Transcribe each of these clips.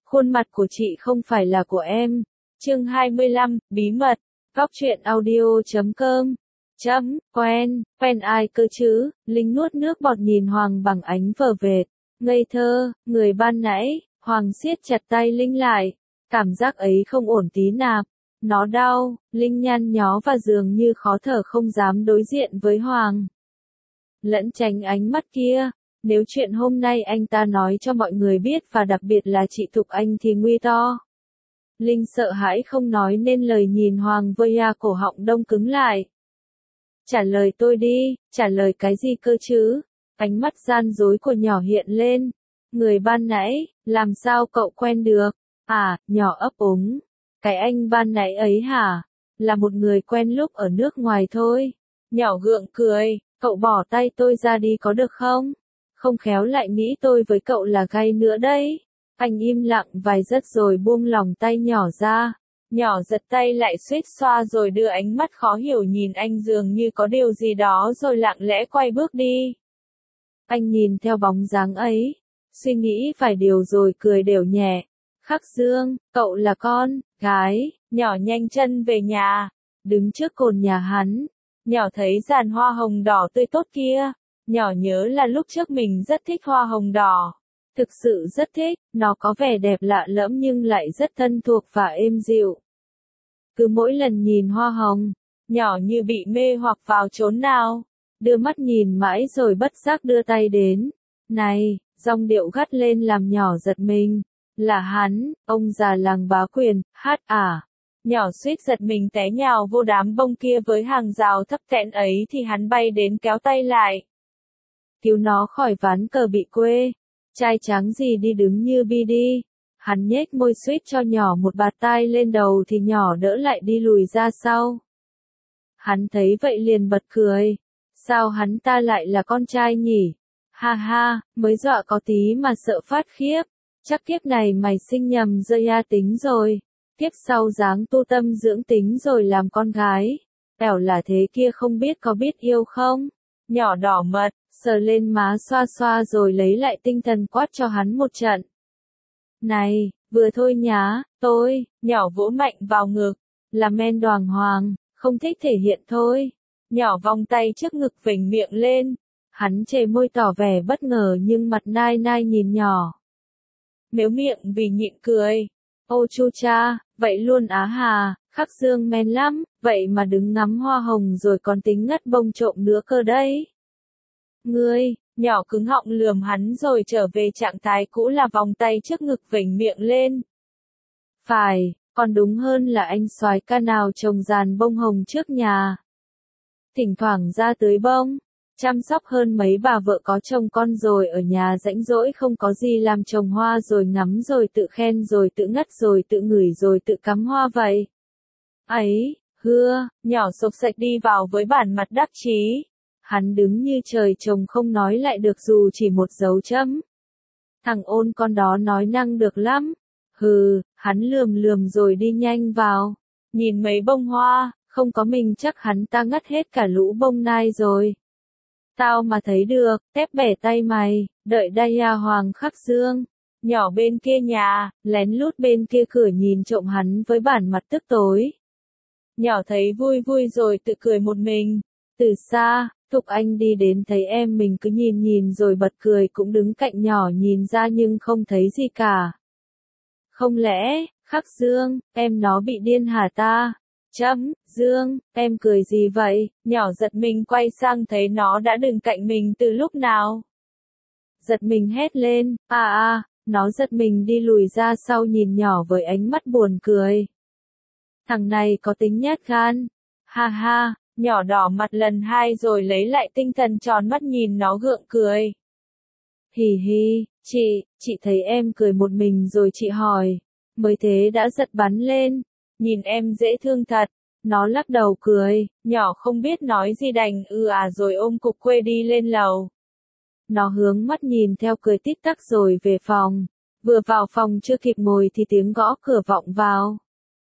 Khuôn mặt của chị không phải là của em. Chương 25, bí mật. Góc truyện audio.com. Quen ai cơ chứ? Linh nuốt nước bọt nhìn Hoàng bằng ánh vờ vệt. Ngây thơ, người ban nãy, Hoàng siết chặt tay Linh lại. Cảm giác ấy không ổn tí nào. Nó đau, Linh nhăn nhó và dường như khó thở không dám đối diện với Hoàng. Lẫn tránh ánh mắt kia. Nếu chuyện hôm nay anh ta nói cho mọi người biết và đặc biệt là chị Thục Anh thì nguy to. Linh sợ hãi không nói nên lời nhìn Hoàng vơi cổ họng đông cứng lại. Trả lời tôi đi, trả lời cái gì cơ chứ? Ánh mắt gian dối của nhỏ hiện lên. Người ban nãy, làm sao cậu quen được? À, nhỏ ấp úng. Cái anh ban nãy ấy hả? Là một người quen lúc ở nước ngoài thôi. Nhỏ gượng cười, cậu bỏ tay tôi ra đi có được không? Không khéo lại nghĩ tôi với cậu là gay nữa đấy. Anh im lặng vài giây rồi buông lòng tay nhỏ ra. Nhỏ giật tay lại suýt xoa rồi đưa ánh mắt khó hiểu nhìn anh dường như có điều gì đó rồi lặng lẽ quay bước đi. Anh nhìn theo bóng dáng ấy, suy nghĩ vài điều rồi cười đều nhẹ. Khắc Dương, cậu là con gái. Nhỏ nhanh chân về nhà, đứng trước cồn nhà hắn. Nhỏ thấy giàn hoa hồng đỏ tươi tốt kia. Nhỏ nhớ là lúc trước mình rất thích hoa hồng đỏ. Thực sự rất thích, nó có vẻ đẹp lạ lẫm nhưng lại rất thân thuộc và êm dịu. Cứ mỗi lần nhìn hoa hồng, nhỏ như bị mê hoặc vào chốn nào. Đưa mắt nhìn mãi rồi bất giác đưa tay đến. Này, giọng điệu gắt lên làm nhỏ giật mình. Là hắn, ông già làng Bá Quyền, hát à. Nhỏ suýt giật mình té nhào vô đám bông kia với hàng rào thấp tẹn ấy thì hắn bay đến kéo tay lại. Cứu nó khỏi ván cờ bị quê. Trai tráng gì đi đứng như bi đi. Hắn nhếch môi suýt cho nhỏ một bạt tai lên đầu thì nhỏ đỡ lại đi lùi ra sau. Hắn thấy vậy liền bật cười. Sao hắn ta lại là con trai nhỉ? Ha ha, mới dọa có tí mà sợ phát khiếp. Chắc kiếp này mày sinh nhầm rơi tính rồi. Kiếp sau dáng tu tâm dưỡng tính rồi làm con gái. Ẻo là thế kia không biết có biết yêu không? Nhỏ đỏ mật, sờ lên má xoa xoa rồi lấy lại tinh thần quát cho hắn một trận. Này, vừa thôi nhá, nhỏ vỗ mạnh vào ngực, là men đoàng hoàng, không thích thể hiện thôi. Nhỏ vòng tay trước ngực vểnh miệng lên, hắn chề môi tỏ vẻ bất ngờ nhưng mặt nai nai nhìn nhỏ. Mếu miệng vì nhịn cười. Ô chu cha, vậy luôn á hà, Khắc Dương men lắm, vậy mà đứng ngắm hoa hồng rồi còn tính ngắt bông trộm nữa cơ đấy. Ngươi, nhỏ cứng họng lườm hắn rồi trở về trạng thái cũ là vòng tay trước ngực vểnh miệng lên. Phải, còn đúng hơn là anh soái ca nào trồng giàn bông hồng trước nhà. Thỉnh thoảng ra tưới bông, chăm sóc hơn mấy bà vợ có chồng con rồi ở nhà rãnh rỗi không có gì làm trồng hoa rồi ngắm rồi tự khen rồi tự ngắt rồi tự ngửi rồi tự cắm hoa vậy. Ấy, nhỏ xộc xệch đi vào với bản mặt đắc chí. Hắn đứng như trời trồng không nói lại được dù chỉ một dấu chấm. Thằng ôn con đó nói năng được lắm. Hắn lườm rồi đi nhanh vào. Nhìn mấy bông hoa, không có mình chắc hắn ta ngắt hết cả lũ bông nai rồi. Tao mà thấy được, tép bẻ tay mày, đợi đây à Hoàng Khắc Dương. Nhỏ bên kia nhà, lén lút bên kia cửa nhìn trộm hắn với bản mặt tức tối. Nhỏ thấy vui vui rồi tự cười một mình. Từ xa, Thục Anh đi đến thấy em mình cứ nhìn rồi bật cười cũng đứng cạnh nhỏ nhìn ra nhưng không thấy gì cả. Không lẽ, Khắc Dương, em nó bị điên hả ta? Dương, em cười gì vậy? Nhỏ giật mình quay sang thấy nó đã đứng cạnh mình từ lúc nào. Giật mình hét lên, nó giật mình đi lùi ra sau nhìn nhỏ với ánh mắt buồn cười. Thằng này có tính nhát gan. Ha ha, nhỏ đỏ mặt lần hai rồi lấy lại tinh thần tròn mắt nhìn nó gượng cười. Hì hì, chị thấy em cười một mình rồi chị hỏi. Mới thế đã giật bắn lên. Nhìn em dễ thương thật. Nó lắc đầu cười, nhỏ không biết nói gì đành rồi ôm cục quê đi lên lầu. Nó hướng mắt nhìn theo cười tít tắc rồi về phòng. Vừa vào phòng chưa kịp ngồi thì tiếng gõ cửa vọng vào.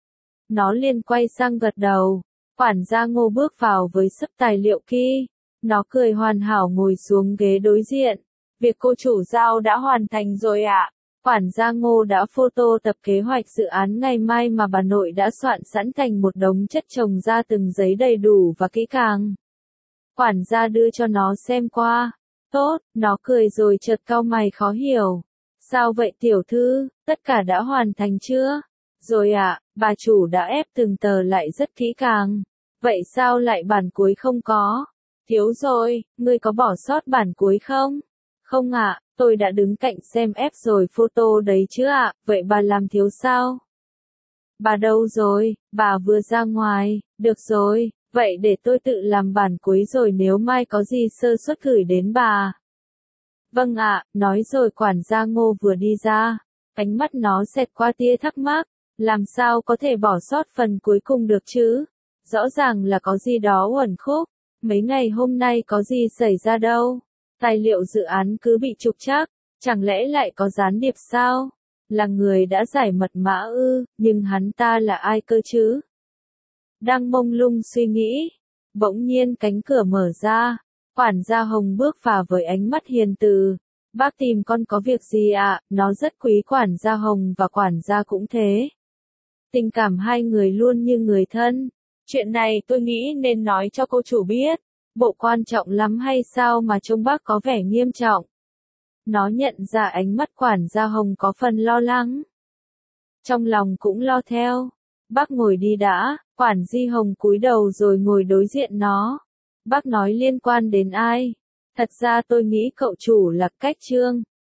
Nó liền quay sang gật đầu. Quản gia Ngô bước vào với sấp tài liệu kia. Nó cười hoàn hảo ngồi xuống ghế đối diện. Việc cô chủ giao đã hoàn thành rồi ạ. Quản gia Ngô đã photo tập kế hoạch dự án ngày mai mà bà nội đã soạn sẵn thành một đống chất chồng ra từng giấy đầy đủ và kỹ càng. Quản gia đưa cho nó xem qua. Tốt, nó cười rồi chợt cau mày khó hiểu. Sao vậy tiểu thư, tất cả đã hoàn thành chưa? Rồi ạ, bà chủ đã ép từng tờ lại rất kỹ càng. Vậy sao lại bản cuối không có? Thiếu rồi, ngươi có bỏ sót bản cuối không? Không ạ, tôi đã đứng cạnh xem ép rồi photo đấy chứ ạ, vậy bà làm thiếu sao? Bà đâu rồi, bà vừa ra ngoài, được rồi, vậy để tôi tự làm bản cuối rồi nếu mai có gì sơ suất gửi đến bà. Vâng ạ, nói rồi quản gia Ngô vừa đi ra, ánh mắt nó xẹt qua tia thắc mắc, làm sao có thể bỏ sót phần cuối cùng được chứ? Rõ ràng là có gì đó uẩn khúc, mấy ngày hôm nay có gì xảy ra đâu? Tài liệu dự án cứ bị trục trặc, chẳng lẽ lại có gián điệp sao? Là người đã giải mật mã ư, nhưng hắn ta là ai cơ chứ? Đang mông lung suy nghĩ, bỗng nhiên cánh cửa mở ra, quản gia Hồng bước vào với ánh mắt hiền từ. Bác tìm con có việc gì ạ? Nó rất quý quản gia Hồng và quản gia cũng thế. Tình cảm hai người luôn như người thân. Chuyện này tôi nghĩ nên nói cho cô chủ biết. Bộ quan trọng lắm hay sao mà trông bác có vẻ nghiêm trọng? Nó nhận ra ánh mắt quản gia Hồng có phần lo lắng. Trong lòng cũng lo theo. Bác ngồi đi đã, quản di Hồng cúi đầu rồi ngồi đối diện nó. Bác nói liên quan đến ai? Thật ra tôi nghĩ cậu chủ là Cách Trương.